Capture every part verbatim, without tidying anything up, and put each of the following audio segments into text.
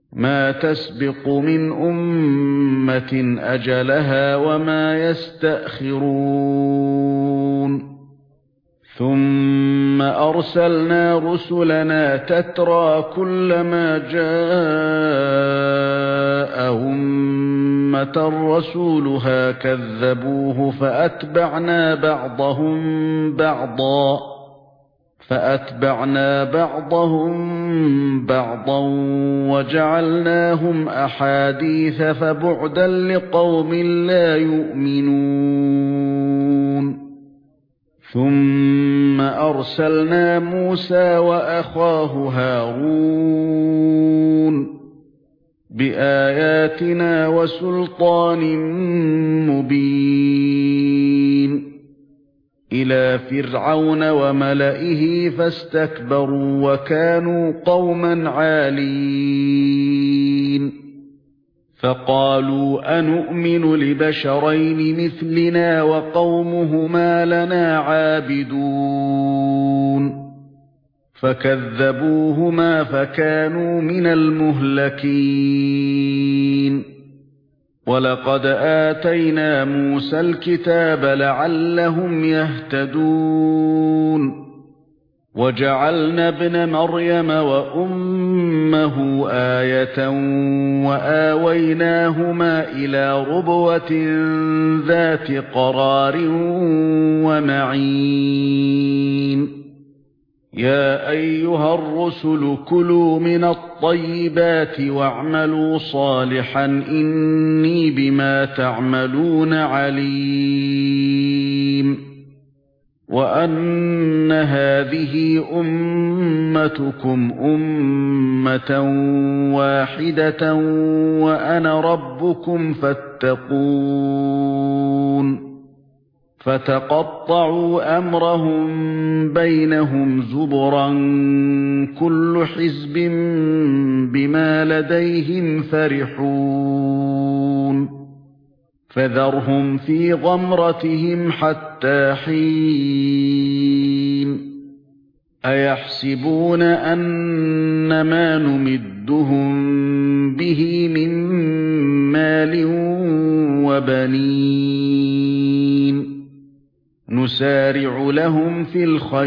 مَا تَسْبِقُ مِنْ أُمَّةٍ أَجَلَهَا وَمَا يَسْتَأْخِرُونَ ثُمَّ أَرْسَلْنَا رُسُلَنَا تَتْرَى كُلَّمَا جَاءَ أُمَّةً رَسُولُهَا كَذَّبُوهُ فَأَتْبَعْنَا بَعْضَهُم بَعْضًا فَأَتْبَعْنَا بَعْضَهُم بَعْضًا وَجَعَلْنَاهُمْ أَحَادِيثَ فَبُعْدًا لِقَوْمٍ لَّا يُؤْمِنُونَ ثُمَّ أَرْسَلْنَا مُوسَى وَأَخَاهُ هَارُونَ بِآيَاتِنَا وَسُلْطَانٍ مُبِينٍ إِلَى فِرْعَوْنَ وَمَلَئِهِ فَاسْتَكْبَرُوا وَكَانُوا قَوْمًا عَالِينَ فَقَالُوا أَنُؤْمِنُ لِبَشَرَيْنِ مِثْلِنَا وَقَوْمُهُمَا لَنَا عَابِدُونَ فَكَذَّبُوهُمَا فَكَانُوا مِنَ الْمُهْلَكِينَ وَلَقَدْ آتَيْنَا مُوسَى الْكِتَابَ لَعَلَّهُمْ يَهْتَدُونَ وَجَعَلْنَا ابْنَ مَرْيَمَ وَأُمَّهُ آيَةً وَآوَيْنَاهُمَا إِلَى رُبْوَةٍ ذَاتِ قَرَارٍ وَمَعِينٍ يَا أَيُّهَا الرُّسُلُ كُلُوا مِنَ الطَّيِّبَاتِ وَاعْمَلُوا صَالِحًا إِنِّي بِمَا تَعْمَلُونَ عَلِيمٌ وَأَنَّ هَذِهِ أُمَّتُكُمْ أُمَّةً وَاحِدَةً وَأَنَا رَبُّكُمْ فَاتَّقُونِ فَتَقَطَّعُوا أَمْرَهُم بَيْنَهُمْ زُبُرًا كُلُّ حِزْبٍ بِمَا لَدَيْهِمْ فَرِحُونَ فَذَرْهُمْ فِي غَمْرَتِهِمْ حَتَّىٰ حِينٍ أَيَحْسَبُونَ أَنَّمَا نُمِدُّهُم بِهِ مِن مَّالٍ وَبَنِينَ نُسَارِعُ لَهُمْ فِي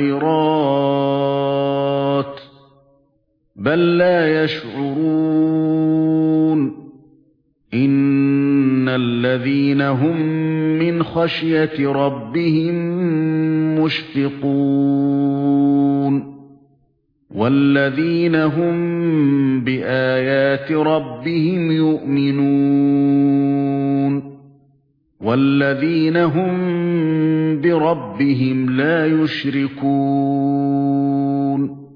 الْخَيْرَاتِ بَل لَّا يَشْعُرُونَ إِنَّ الَّذِينَ هُمْ مِنْ خَشْيَةِ رَبِّهِمْ مُشْفِقُونَ وَالَّذِينَ هُمْ بِآيَاتِ رَبِّهِمْ يُؤْمِنُونَ وَالَّذِينَ هُمْ بِرَبِّهِمْ لَا يُشْرِكُونَ